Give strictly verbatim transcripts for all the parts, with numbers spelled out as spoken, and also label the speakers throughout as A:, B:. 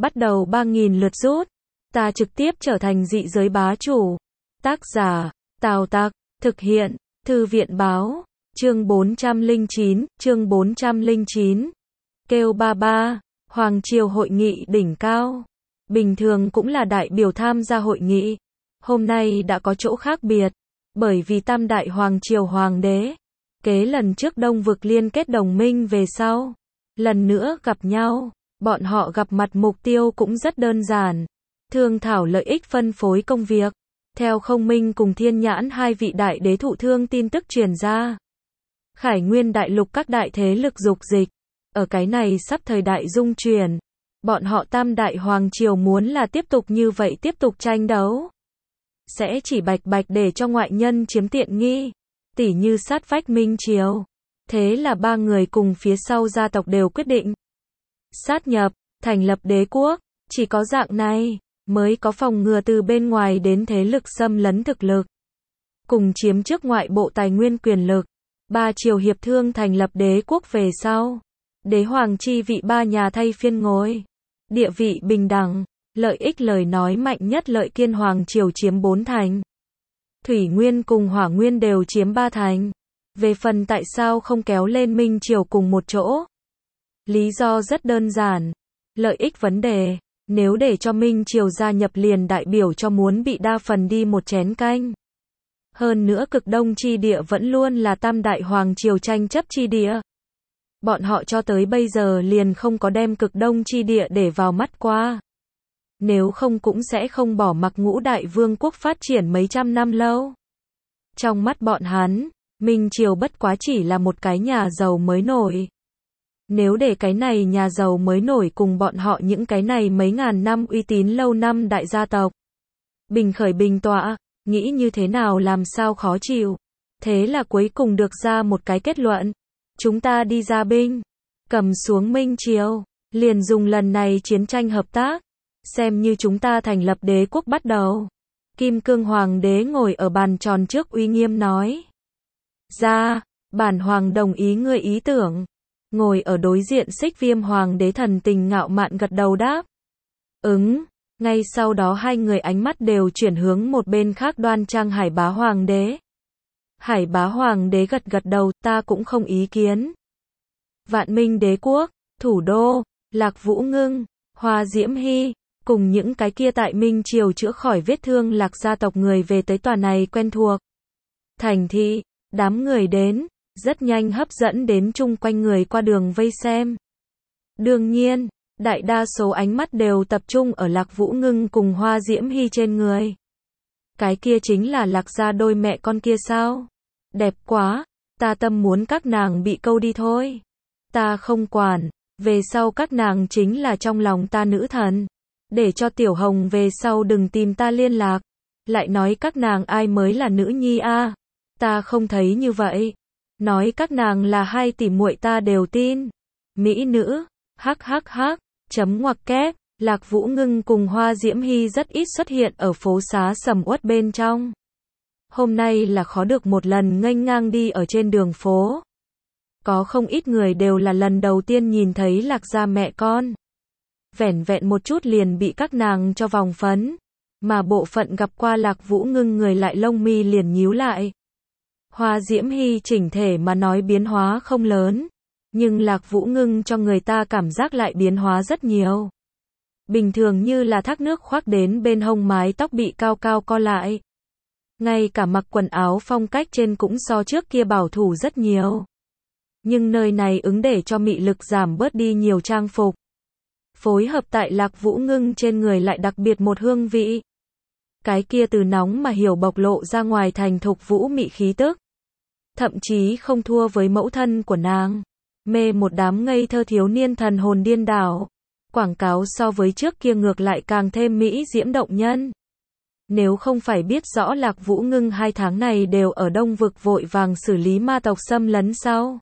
A: bắt đầu ba nghìn lượt rút. Ta trực tiếp trở thành dị giới bá chủ. Tác giả, Tào Tặc, thực hiện, Thư viện báo, chương bốn trăm lẻ chín, chương bốn trăm lẻ chín. Kêu ba ba, Hoàng Triều hội nghị đỉnh cao. Bình thường cũng là đại biểu tham gia hội nghị. Hôm nay đã có chỗ khác biệt, bởi vì tam đại Hoàng Triều Hoàng đế, kế lần trước Đông Vực liên kết đồng minh về sau, lần nữa gặp nhau. Bọn họ gặp mặt mục tiêu cũng rất đơn giản, thương thảo lợi ích phân phối công việc. Theo Không Minh cùng Thiên Nhãn hai vị đại đế thụ thương tin tức truyền ra, Khải Nguyên đại lục các đại thế lực dục dịch. Ở cái này sắp thời đại dung chuyển, bọn họ tam đại Hoàng Triều muốn là tiếp tục như vậy tiếp tục tranh đấu, sẽ chỉ bạch bạch để cho ngoại nhân chiếm tiện nghi, tỉ như sát vách Minh Triều. Thế là ba người cùng phía sau gia tộc đều quyết định sát nhập, thành lập đế quốc. Chỉ có dạng này mới có phòng ngừa từ bên ngoài đến thế lực xâm lấn thực lực, cùng chiếm trước ngoại bộ tài nguyên quyền lực. Ba triều hiệp thương thành lập đế quốc về sau, đế hoàng chi vị ba nhà thay phiên ngồi, địa vị bình đẳng, lợi ích lời nói mạnh nhất Lợi Kiên Hoàng Triều chiếm bốn thành, Thủy Nguyên cùng Hỏa Nguyên đều chiếm ba thành. Về phần tại sao không kéo lên Minh Triều cùng một chỗ, lý do rất đơn giản, lợi ích vấn đề. Nếu để cho Minh Triều gia nhập liền đại biểu cho muốn bị đa phần đi một chén canh. Hơn nữa cực đông chi địa vẫn luôn là tam đại Hoàng Triều tranh chấp chi địa. Bọn họ cho tới bây giờ liền không có đem cực đông chi địa để vào mắt qua. Nếu không cũng sẽ không bỏ mặc ngũ đại vương quốc phát triển mấy trăm năm lâu. Trong mắt bọn hắn, Minh Triều bất quá chỉ là một cái nhà giàu mới nổi. Nếu để cái này nhà giàu mới nổi cùng bọn họ những cái này mấy ngàn năm uy tín lâu năm đại gia tộc bình khởi bình tọa, nghĩ như thế nào làm sao khó chịu. Thế là cuối cùng được ra một cái kết luận, chúng ta đi ra binh, cầm xuống Minh Triều, liền dùng lần này chiến tranh hợp tác, xem như chúng ta thành lập đế quốc bắt đầu. Kim Cương Hoàng đế ngồi ở bàn tròn trước uy nghiêm nói ra, bản hoàng đồng ý ngươi ý tưởng. Ngồi ở đối diện Xích Viêm Hoàng đế thần tình ngạo mạn gật đầu đáp ứng. Ngay sau đó hai người ánh mắt đều chuyển hướng một bên khác đoan trang Hải Bá Hoàng đế. Hải Bá Hoàng đế gật gật đầu, ta cũng không ý kiến. Vạn Minh đế quốc, thủ đô, Lạc Vũ Ngưng, Hoa Diễm Hy, cùng những cái kia tại Minh Triều chữa khỏi vết thương Lạc gia tộc người về tới tòa này quen thuộc thành thị. Đám người đến, rất nhanh hấp dẫn đến chung quanh người qua đường vây xem. Đương nhiên, đại đa số ánh mắt đều tập trung ở Lạc Vũ Ngưng cùng Hoa Diễm Hy trên người. Cái kia chính là Lạc gia đôi mẹ con kia sao? Đẹp quá, ta tâm muốn các nàng bị câu đi thôi. Ta không quản, về sau các nàng chính là trong lòng ta nữ thần. Để cho Tiểu Hồng về sau đừng tìm ta liên lạc. Lại nói các nàng ai mới là nữ nhi a? Ta không thấy như vậy. Nói các nàng là hai tỷ muội ta đều tin. Mỹ nữ, hắc hắc hắc, chấm ngoặc kép. Lạc Vũ Ngưng cùng Hoa Diễm Hy rất ít xuất hiện ở phố xá sầm uất bên trong. Hôm nay là khó được một lần nghênh ngang đi ở trên đường phố. Có không ít người đều là lần đầu tiên nhìn thấy Lạc gia mẹ con. Vẻn vẹn một chút liền bị các nàng cho vòng phấn. Mà bộ phận gặp qua Lạc Vũ Ngưng người lại lông mi liền nhíu lại. Hoa Diễm Hy chỉnh thể mà nói biến hóa không lớn, nhưng Lạc Vũ Ngưng cho người ta cảm giác lại biến hóa rất nhiều. Bình thường như là thác nước khoác đến bên hông, mái tóc bị cao cao co lại. Ngay cả mặc quần áo phong cách trên cũng so trước kia bảo thủ rất nhiều. Nhưng nơi này ứng để cho mị lực giảm bớt đi nhiều trang phục. Phối hợp tại Lạc Vũ Ngưng trên người lại đặc biệt một hương vị. Cái kia từ nóng mà hiểu bộc lộ ra ngoài thành thục vũ mị khí tức. Thậm chí không thua với mẫu thân của nàng. Mê một đám ngây thơ thiếu niên thần hồn điên đảo. Quảng cáo so với trước kia ngược lại càng thêm mỹ diễm động nhân. Nếu không phải biết rõ Lạc Vũ Ngưng hai tháng này đều ở Đông Vực vội vàng xử lý ma tộc xâm lấn sau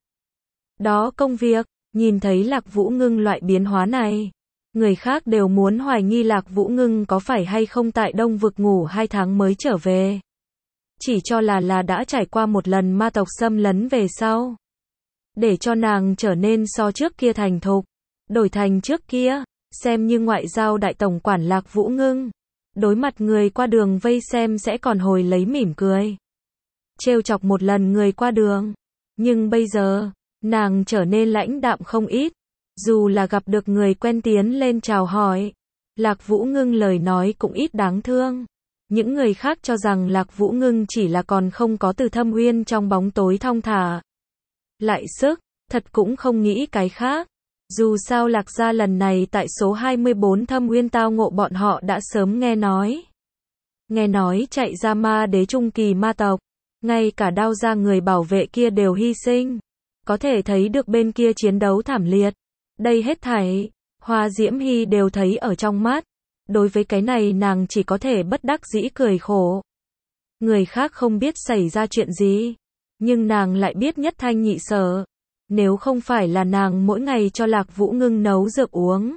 A: đó công việc, nhìn thấy Lạc Vũ Ngưng loại biến hóa này, người khác đều muốn hoài nghi Lạc Vũ Ngưng có phải hay không tại Đông Vực ngủ hai tháng mới trở về. Chỉ cho là là đã trải qua một lần ma tộc xâm lấn về sau. Để cho nàng trở nên so trước kia thành thục, đổi thành trước kia, xem như ngoại giao đại tổng quản Lạc Vũ Ngưng. Đối mặt người qua đường vây xem sẽ còn hồi lấy mỉm cười. Trêu chọc một lần người qua đường. Nhưng bây giờ, nàng trở nên lãnh đạm không ít. Dù là gặp được người quen tiến lên chào hỏi. Lạc Vũ Ngưng lời nói cũng ít đáng thương. Những người khác cho rằng Lạc Vũ Ngưng chỉ là còn không có Từ Thâm Uyên trong bóng tối thong thả. Lại sức, thật cũng không nghĩ cái khác. Dù sao Lạc gia lần này tại số hai mươi bốn Thâm Uyên tao ngộ bọn họ đã sớm nghe nói. Nghe nói chạy ra ma đế trung kỳ ma tộc. Ngay cả đao ra người bảo vệ kia đều hy sinh. Có thể thấy được bên kia chiến đấu thảm liệt. Đây hết thảy, Hoa Diễm Hy đều thấy ở trong mắt. Đối với cái này nàng chỉ có thể bất đắc dĩ cười khổ. Người khác không biết xảy ra chuyện gì. Nhưng nàng lại biết nhất thanh nhị sở. Nếu không phải là nàng mỗi ngày cho Lạc Vũ Ngưng nấu dược uống.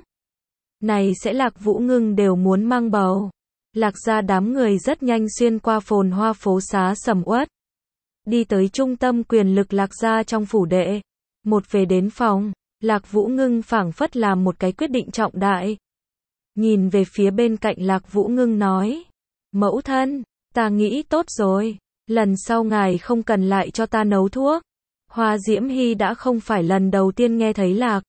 A: Này sẽ Lạc Vũ Ngưng đều muốn mang bầu. Lạc gia đám người rất nhanh xuyên qua phồn hoa phố xá sầm uất. Đi tới trung tâm quyền lực Lạc gia trong phủ đệ. Một về đến phòng, Lạc Vũ Ngưng phảng phất làm một cái quyết định trọng đại. Nhìn về phía bên cạnh Lạc Vũ Ngưng nói. Mẫu thân, ta nghĩ tốt rồi. Lần sau ngài không cần lại cho ta nấu thuốc. Hoa Diễm Hy đã không phải lần đầu tiên nghe thấy Lạc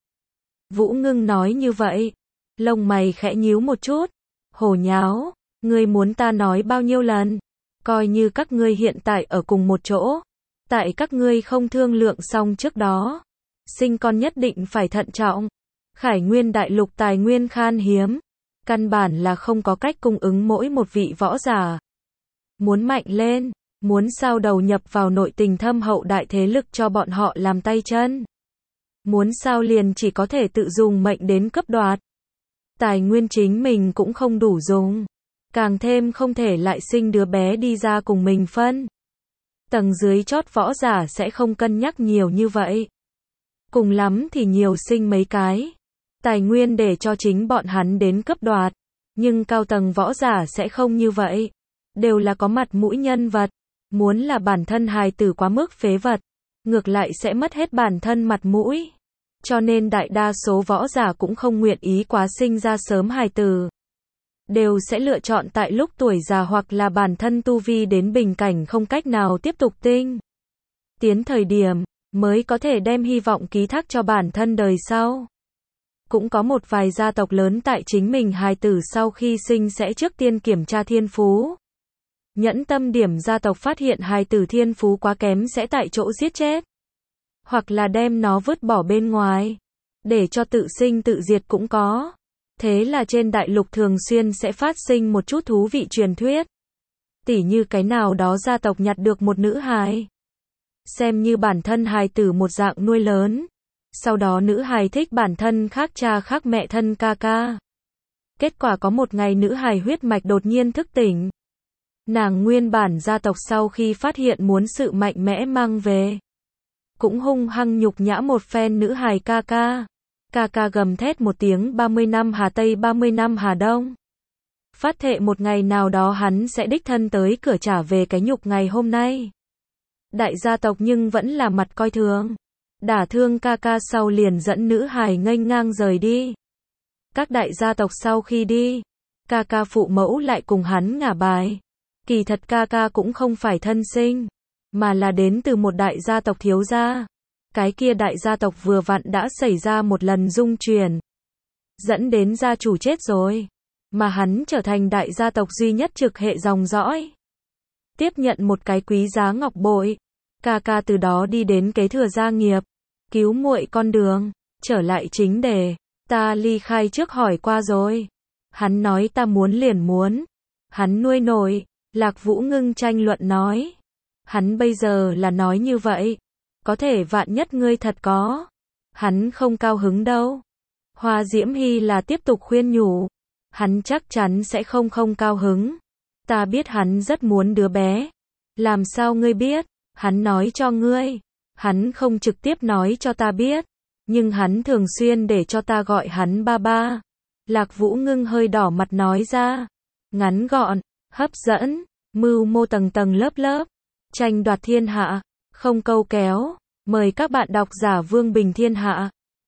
A: Vũ Ngưng nói như vậy. Lông mày khẽ nhíu một chút. Hồ nháo, ngươi muốn ta nói bao nhiêu lần? Coi như các ngươi hiện tại ở cùng một chỗ. Tại các ngươi không thương lượng xong trước đó. Sinh con nhất định phải thận trọng. Khải Nguyên đại lục tài nguyên khan hiếm. Căn bản là không có cách cung ứng mỗi một vị võ giả. Muốn mạnh lên, muốn sao đầu nhập vào nội tình thâm hậu đại thế lực cho bọn họ làm tay chân. Muốn sao liền chỉ có thể tự dùng mệnh đến cấp đoạt. Tài nguyên chính mình cũng không đủ dùng. Càng thêm không thể lại sinh đứa bé đi ra cùng mình phân. Tầng dưới chót võ giả sẽ không cân nhắc nhiều như vậy. Cùng lắm thì nhiều sinh mấy cái. Tài nguyên để cho chính bọn hắn đến cấp đoạt. Nhưng cao tầng võ giả sẽ không như vậy. Đều là có mặt mũi nhân vật. Muốn là bản thân hài tử quá mức phế vật. Ngược lại sẽ mất hết bản thân mặt mũi. Cho nên đại đa số võ giả cũng không nguyện ý quá sinh ra sớm hài tử. Đều sẽ lựa chọn tại lúc tuổi già hoặc là bản thân tu vi đến bình cảnh không cách nào tiếp tục tinh tiến thời điểm, mới có thể đem hy vọng ký thác cho bản thân đời sau. Cũng có một vài gia tộc lớn tại chính mình hài tử sau khi sinh sẽ trước tiên kiểm tra thiên phú. Nhẫn tâm điểm gia tộc phát hiện hài tử thiên phú quá kém sẽ tại chỗ giết chết. Hoặc là đem nó vứt bỏ bên ngoài. Để cho tự sinh tự diệt cũng có. Thế là trên đại lục thường xuyên sẽ phát sinh một chút thú vị truyền thuyết. Tỉ như cái nào đó gia tộc nhặt được một nữ hài. Xem như bản thân hài tử một dạng nuôi lớn. Sau đó nữ hài thích bản thân khác cha khác mẹ thân ca ca. Kết quả có một ngày nữ hài huyết mạch đột nhiên thức tỉnh. Nàng nguyên bản gia tộc sau khi phát hiện muốn sự mạnh mẽ mang về. Cũng hung hăng nhục nhã một phen nữ hài ca ca. Ca ca gầm thét một tiếng ba mươi năm Hà Tây ba mươi năm Hà Đông. Phát thệ một ngày nào đó hắn sẽ đích thân tới cửa trả về cái nhục ngày hôm nay. Đại gia tộc nhưng vẫn là mặt coi thường. Đả thương ca ca sau liền dẫn nữ hài nghênh ngang rời đi. Các đại gia tộc sau khi đi, ca ca phụ mẫu lại cùng hắn ngả bài. Kỳ thật ca ca cũng không phải thân sinh, mà là đến từ một đại gia tộc thiếu gia. Cái kia đại gia tộc vừa vặn đã xảy ra một lần dung chuyển. Dẫn đến gia chủ chết rồi. Mà hắn trở thành đại gia tộc duy nhất trực hệ dòng dõi. Tiếp nhận một cái quý giá ngọc bội. Ca ca từ đó đi đến kế thừa gia nghiệp. Cứu muội con đường. Trở lại chính đề. Ta ly khai trước hỏi qua rồi. Hắn nói ta muốn liền muốn. Hắn nuôi nổi. Lạc Vũ Ngưng tranh luận nói. Hắn bây giờ là nói như vậy. Có thể vạn nhất ngươi thật có. Hắn không cao hứng đâu. Hoa Diễm Hy là tiếp tục khuyên nhủ. Hắn chắc chắn sẽ không không cao hứng. Ta biết hắn rất muốn đứa bé. Làm sao ngươi biết? Hắn nói cho ngươi. Hắn không trực tiếp nói cho ta biết. Nhưng hắn thường xuyên để cho ta gọi hắn ba ba. Lạc Vũ Ngưng hơi đỏ mặt nói ra. Ngắn gọn, hấp dẫn, mưu mô tầng tầng lớp lớp. Tranh đoạt thiên hạ, không câu kéo. Mời các bạn đọc giả Vương Bình Thiên Hạ.